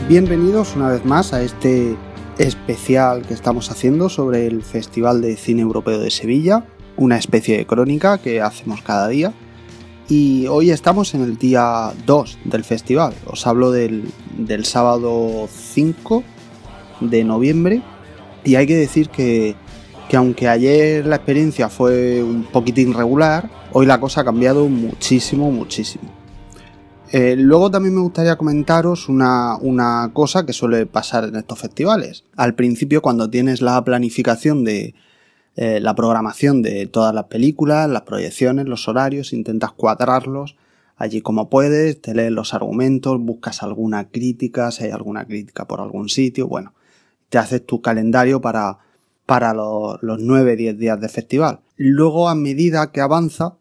Bienvenidos una vez más a este especial que estamos haciendo sobre el Festival de Cine Europeo de Sevilla, una especie de crónica que hacemos cada día. Y hoy estamos en el día 2 del festival. Os hablo del sábado 5 de noviembre. Y hay que decir que aunque ayer la experiencia fue un poquitín regular, hoy la cosa ha cambiado muchísimo. Luego también me gustaría comentaros una cosa que suele pasar en estos festivales. Al principio, cuando tienes la planificación de la programación de todas las películas, las proyecciones, los horarios, intentas cuadrarlos allí como puedes, te lees los argumentos, buscas alguna crítica, si hay alguna crítica por algún sitio, bueno, te haces tu calendario para los 9-10 días de festival. Luego, a medida que avanza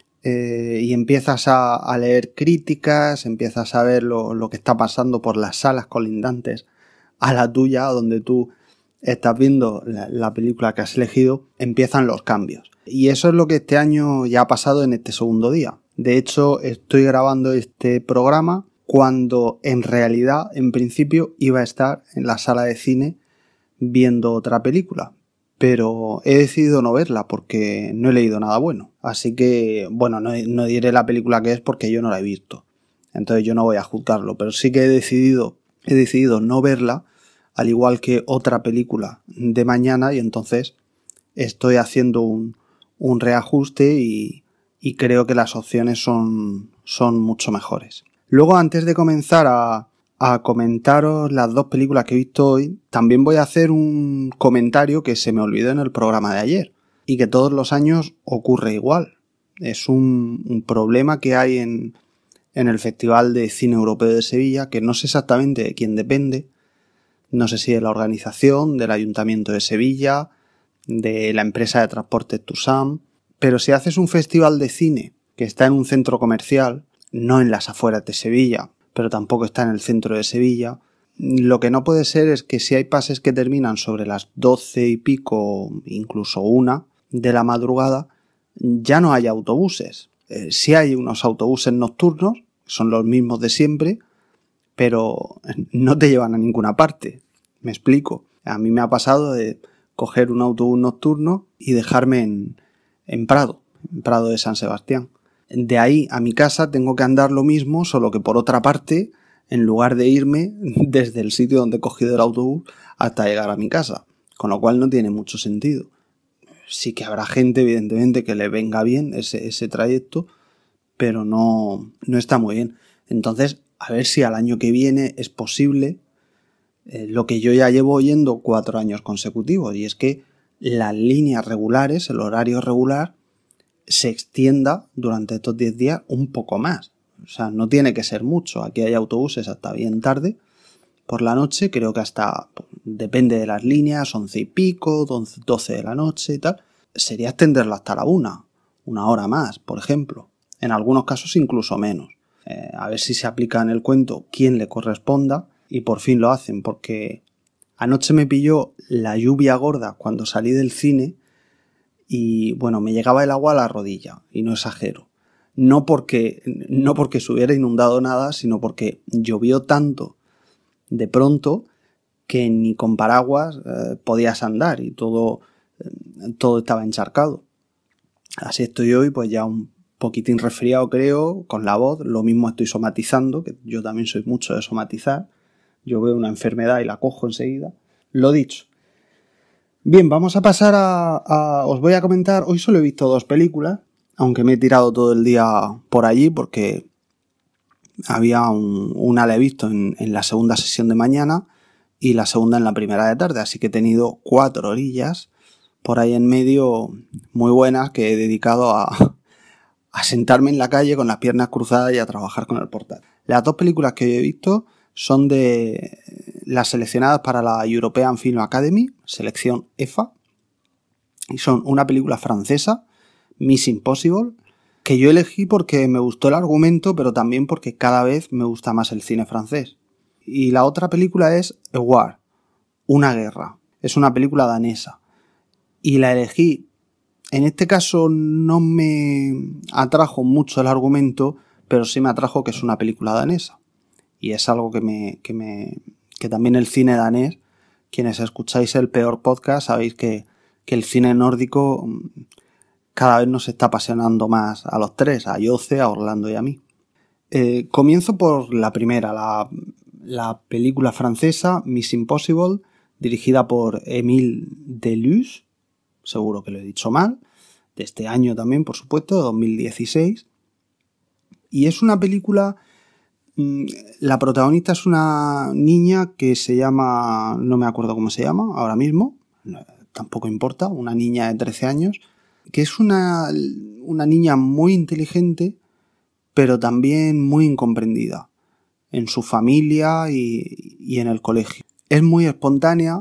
y empiezas a leer críticas, empiezas a ver lo que está pasando por las salas colindantes a la tuya, donde tú estás viendo la película que has elegido, empiezan los cambios. Y eso es lo que este año ya ha pasado en este segundo día. De hecho, estoy grabando este programa cuando en realidad, en principio, iba a estar en la sala de cine viendo otra película. Pero he decidido no verla porque no he leído nada bueno. Así que, bueno, no diré la película que es porque yo no la he visto. Entonces yo no voy a juzgarlo. Pero sí que he decidido no verla, al igual que otra película de mañana. Y entonces estoy haciendo un reajuste y creo que las opciones son mucho mejores. Luego, antes de comenzar a comentaros las dos películas que he visto hoy, también voy a hacer un comentario que se me olvidó en el programa de ayer y que todos los años ocurre igual. Es un problema que hay en el Festival de Cine Europeo de Sevilla, que no sé exactamente de quién depende. No sé si de la organización, del Ayuntamiento de Sevilla, de la empresa de transportes Tusam. Pero si haces un festival de cine que está en un centro comercial, no en las afueras de Sevilla, pero tampoco está en el centro de Sevilla, lo que no puede ser es que si hay pases que terminan sobre las 12 y pico, incluso 1 de la madrugada, ya no haya autobuses. Sí hay unos autobuses nocturnos, son los mismos de siempre, pero no te llevan a ninguna parte. Me explico. A mí me ha pasado de coger un autobús nocturno y dejarme en Prado de San Sebastián. De ahí a mi casa tengo que andar lo mismo, solo que por otra parte, en lugar de irme desde el sitio donde he cogido el autobús hasta llegar a mi casa, con lo cual no tiene mucho sentido. Sí que habrá gente, evidentemente, que le venga bien ese trayecto, pero no está muy bien. Entonces, a ver si al año que viene es posible lo que yo ya llevo oyendo 4 años consecutivos, y es que las líneas regulares, el horario regular, se extienda durante estos 10 días un poco más. O sea, no tiene que ser mucho. Aquí hay autobuses hasta bien tarde por la noche, creo que hasta, depende de las líneas, 11 y pico, 12 de la noche y tal. Sería extenderlo hasta la 1 hora más, por ejemplo. En algunos casos incluso menos. A ver si se aplica en el cuento quien le corresponda y por fin lo hacen, porque anoche me pilló la lluvia gorda cuando salí del cine. Y bueno, me llegaba el agua a la rodilla, y no exagero. No porque se hubiera inundado nada, sino porque llovió tanto de pronto que ni con paraguas podías andar y todo estaba encharcado. Así estoy hoy, pues ya un poquitín resfriado, creo, con la voz. Lo mismo estoy somatizando, que yo también soy mucho de somatizar. Yo veo una enfermedad y la cojo enseguida. Lo dicho. Bien, vamos a pasar os voy a comentar, hoy solo he visto 2 películas, aunque me he tirado todo el día por allí porque había una la he visto en la segunda sesión de mañana y la segunda en la primera de tarde, así que he tenido 4 orillas por ahí en medio muy buenas que he dedicado a sentarme en la calle con las piernas cruzadas y a trabajar con el portátil. Las 2 películas que he visto son de las seleccionadas para la European Film Academy, selección EFA, y son una película francesa, Miss Impossible, que yo elegí porque me gustó el argumento, pero también porque cada vez me gusta más el cine francés. Y la otra película es A War, una guerra. Es una película danesa. Y la elegí, en este caso no me atrajo mucho el argumento, pero sí me atrajo que es una película danesa. y es algo que también el cine danés, quienes escucháis el peor podcast, sabéis que el cine nórdico cada vez nos está apasionando más a los tres, a Jose, a Orlando y a mí. Comienzo por la primera, la película francesa Miss Impossible, dirigida por Émile Deleuze, seguro que lo he dicho mal, de este año también, por supuesto, de 2016. Y es una película, la protagonista es una niña que se llama, no me acuerdo cómo se llama ahora mismo, tampoco importa, una niña de 13 años, que es una niña muy inteligente, pero también muy incomprendida en su familia y en el colegio. Es muy espontánea,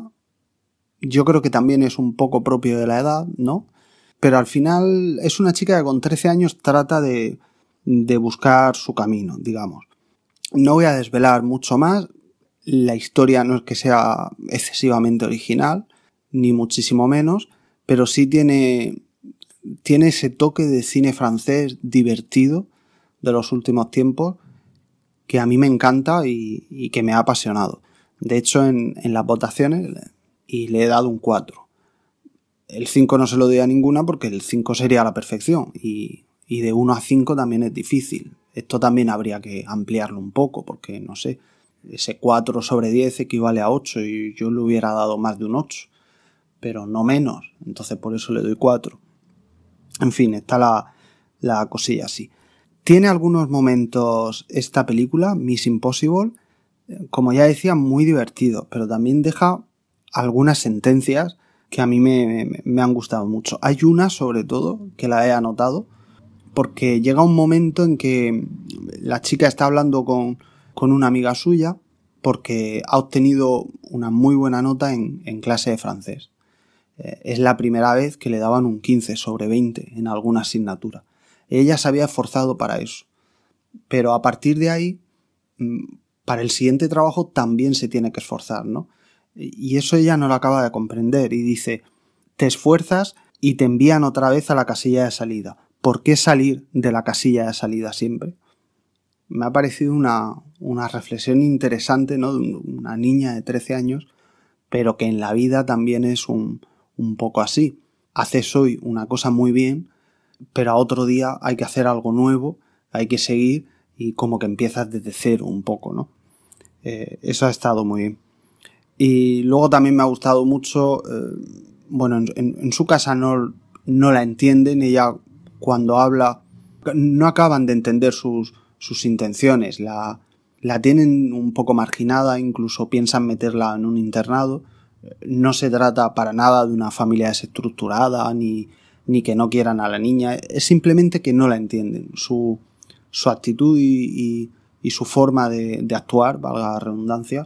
yo creo que también es un poco propio de la edad, ¿no? Pero al final es una chica que con 13 años trata de buscar su camino, digamos. No voy a desvelar mucho más, la historia no es que sea excesivamente original, ni muchísimo menos, pero sí tiene ese toque de cine francés divertido de los últimos tiempos que a mí me encanta y que me ha apasionado. De hecho, en las votaciones y le he dado un 4. El 5 no se lo doy a ninguna porque el 5 sería la perfección y de 1 a 5 también es difícil. Esto también habría que ampliarlo un poco porque, no sé, ese 4 sobre 10 equivale a 8 y yo le hubiera dado más de un 8, pero no menos. Entonces por eso le doy 4. En fin, está la cosilla así. Tiene algunos momentos esta película, Miss Impossible, como ya decía, muy divertido, pero también deja algunas sentencias que a mí me han gustado mucho. Hay una, sobre todo, que la he anotado, porque llega un momento en que la chica está hablando con una amiga suya porque ha obtenido una muy buena nota en clase de francés. Es la primera vez que le daban un 15 sobre 20 en alguna asignatura. Ella se había esforzado para eso. Pero a partir de ahí, para el siguiente trabajo también se tiene que esforzar, ¿no? Y eso ella no lo acaba de comprender y dice, te esfuerzas y te envían otra vez a la casilla de salida. ¿Por qué salir de la casilla de salida siempre? Me ha parecido una reflexión interesante, ¿no? De una niña de 13 años, pero que en la vida también es un poco así. Haces hoy una cosa muy bien, pero a otro día hay que hacer algo nuevo, hay que seguir y como que empiezas desde cero un poco, ¿no? Eso ha estado muy bien. Y luego también me ha gustado mucho, bueno, en su casa no la entienden, ella cuando habla no acaban de entender sus intenciones, la tienen un poco marginada, incluso piensan meterla en un internado. No se trata para nada de una familia desestructurada ni que no quieran a la niña, es simplemente que no la entienden. Su actitud y su forma de actuar, valga la redundancia,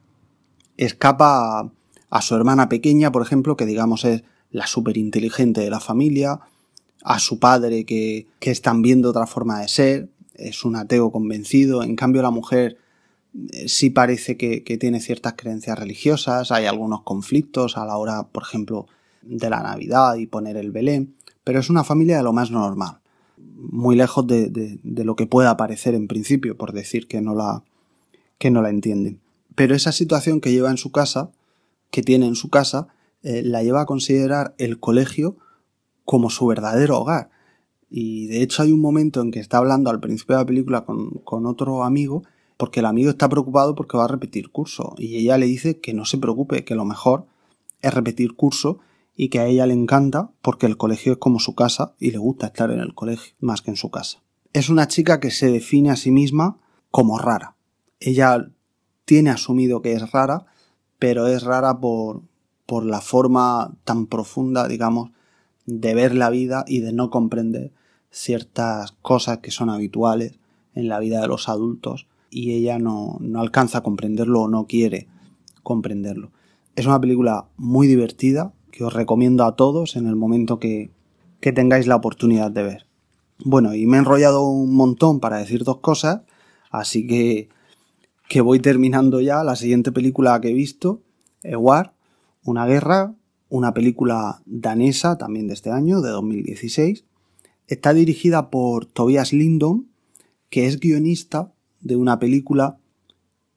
escapa a su hermana pequeña, por ejemplo, que digamos es la superinteligente de la familia, a su padre que están viendo otra forma de ser, es un ateo convencido, en cambio la mujer sí parece que tiene ciertas creencias religiosas, hay algunos conflictos a la hora, por ejemplo, de la Navidad y poner el Belén, pero es una familia de lo más normal, muy lejos de lo que pueda parecer en principio, por decir que no la entienden. Pero esa situación que lleva en su casa, que tiene en su casa, la lleva a considerar el colegio como su verdadero hogar. Y de hecho hay un momento en que está hablando al principio de la película con otro amigo, porque el amigo está preocupado porque va a repetir curso. Y ella le dice que no se preocupe, que lo mejor es repetir curso y que a ella le encanta porque el colegio es como su casa y le gusta estar en el colegio más que en su casa. Es una chica que se define a sí misma como rara. Ella tiene asumido que es rara, pero es rara por la forma tan profunda, digamos, de ver la vida y de no comprender ciertas cosas que son habituales en la vida de los adultos y ella no alcanza a comprenderlo o no quiere comprenderlo. Es una película muy divertida que os recomiendo a todos en el momento que tengáis la oportunidad de ver. Bueno, y me he enrollado un montón para decir dos cosas, así que voy terminando ya. La siguiente película que he visto, War, una guerra, una película danesa también de este año, de 2016. Está dirigida por Tobias Lindon, que es guionista de una película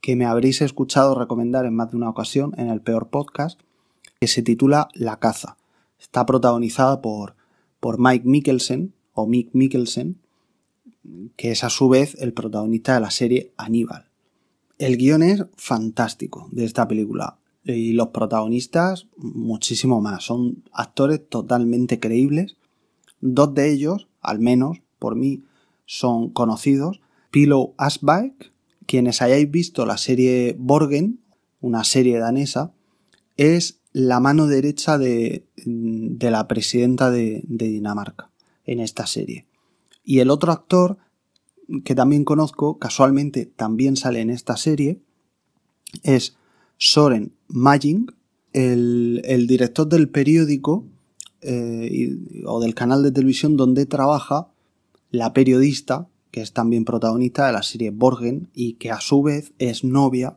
que me habréis escuchado recomendar en más de una ocasión en el Peor Podcast, que se titula La caza. Está protagonizada por Mike Mikkelsen, o Mick Mikkelsen, que es a su vez el protagonista de la serie Aníbal. El guión es fantástico de esta película y los protagonistas muchísimo más. Son actores totalmente creíbles. 2 de ellos, al menos por mí, son conocidos. Pilou Asbæk, quienes hayáis visto la serie Borgen, una serie danesa, es la mano derecha de la presidenta de Dinamarca en esta serie. Y el otro actor que también conozco, casualmente también sale en esta serie, es Søren Malling, el director del periódico o del canal de televisión donde trabaja la periodista, que es también protagonista de la serie Borgen y que a su vez es novia,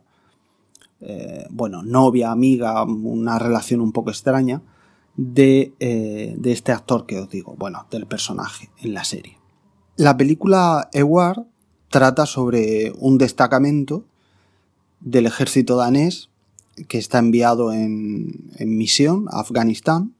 amiga, una relación un poco extraña de este actor que os digo, del personaje en la serie. La película Ewar trata sobre un destacamento del ejército danés que está enviado en misión a Afganistán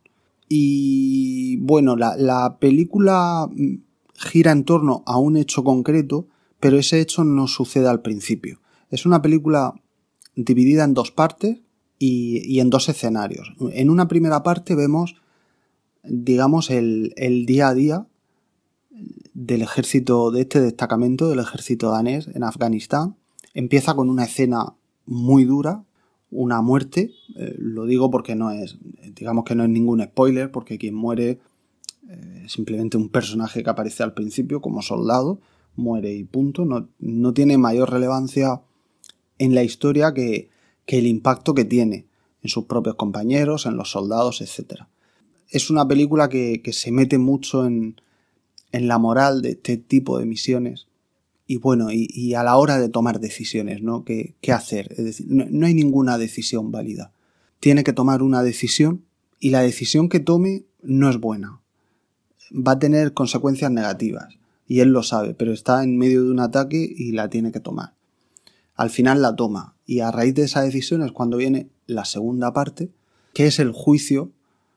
y la película gira en torno a un hecho concreto, pero ese hecho no sucede al principio. Es una película dividida en 2 partes y en 2 escenarios. En una primera parte vemos, digamos, el día a día del ejército, de este destacamento del ejército danés en Afganistán. Empieza con una escena muy dura, una muerte. Lo digo porque no es ningún spoiler, porque quien muere es simplemente un personaje que aparece al principio como soldado, muere y punto. No tiene mayor relevancia en la historia que el impacto que tiene en sus propios compañeros, en los soldados, etc. Es una película que se mete mucho en la moral de este tipo de misiones y a la hora de tomar decisiones, ¿no? ¿Qué hacer? Es decir, no hay ninguna decisión válida. Tiene que tomar una decisión y la decisión que tome no es buena. Va a tener consecuencias negativas y él lo sabe, pero está en medio de un ataque y la tiene que tomar. Al final la toma y a raíz de esa decisión es cuando viene la segunda parte, que es el juicio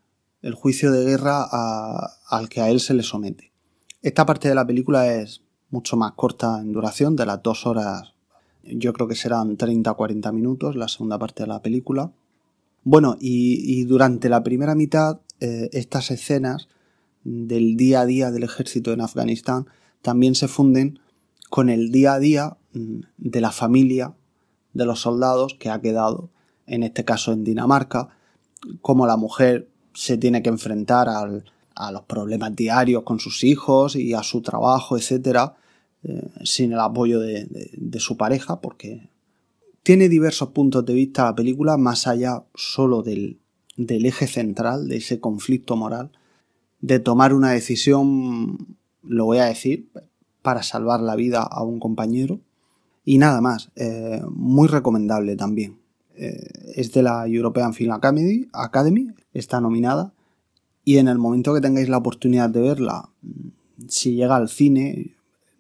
de guerra al que a él se le somete. Esta parte de la película es mucho más corta en duración, de las 2 horas, yo creo que serán 30-40 minutos la segunda parte de la película. Y durante la primera mitad, estas escenas del día a día del ejército en Afganistán también se funden con el día a día de la familia de los soldados que ha quedado, en este caso en Dinamarca, cómo la mujer se tiene que enfrentar a los problemas diarios con sus hijos y a su trabajo, etcétera, sin el apoyo de su pareja, porque tiene diversos puntos de vista la película, más allá solo del eje central, de ese conflicto moral, de tomar una decisión, lo voy a decir, para salvar la vida a un compañero. Y nada más, muy recomendable también. Es de la European Film Academy, está nominada. Y en el momento que tengáis la oportunidad de verla, si llega al cine,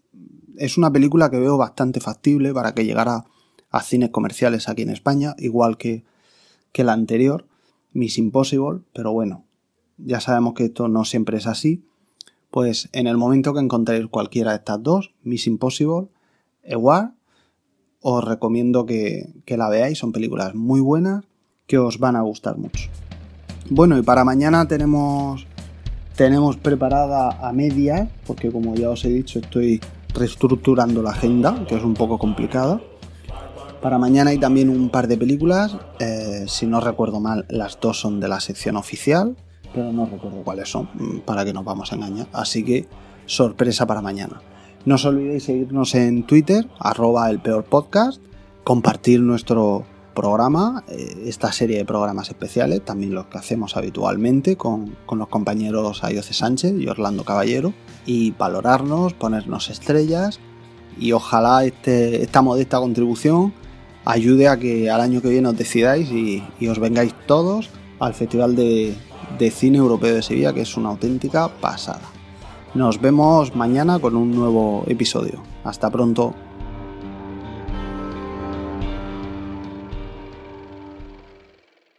es una película que veo bastante factible para que llegara a cines comerciales aquí en España, igual que la anterior, Miss Impossible, pero bueno, ya sabemos que esto no siempre es así. Pues en el momento que encontréis cualquiera de estas 2, Miss Impossible, Ewar, os recomiendo que la veáis, son películas muy buenas que os van a gustar mucho. Y para mañana tenemos preparada a medias, porque como ya os he dicho estoy reestructurando la agenda, que es un poco complicada. Para mañana hay también un par de películas, si no recuerdo mal las 2 son de la sección oficial, pero no recuerdo cuáles son, para que nos vamos a engañar, así que sorpresa para mañana. No os olvidéis seguirnos en Twitter, @elpeorpodcast, compartir nuestro programa, esta serie de programas especiales, también los que hacemos habitualmente con los compañeros Ayoce Sánchez y Orlando Caballero, y valorarnos, ponernos estrellas, y ojalá esta modesta contribución ayude a que al año que viene os decidáis y os vengáis todos al Festival de Cine Europeo de Sevilla, que es una auténtica pasada. Nos vemos mañana con un nuevo episodio. Hasta pronto.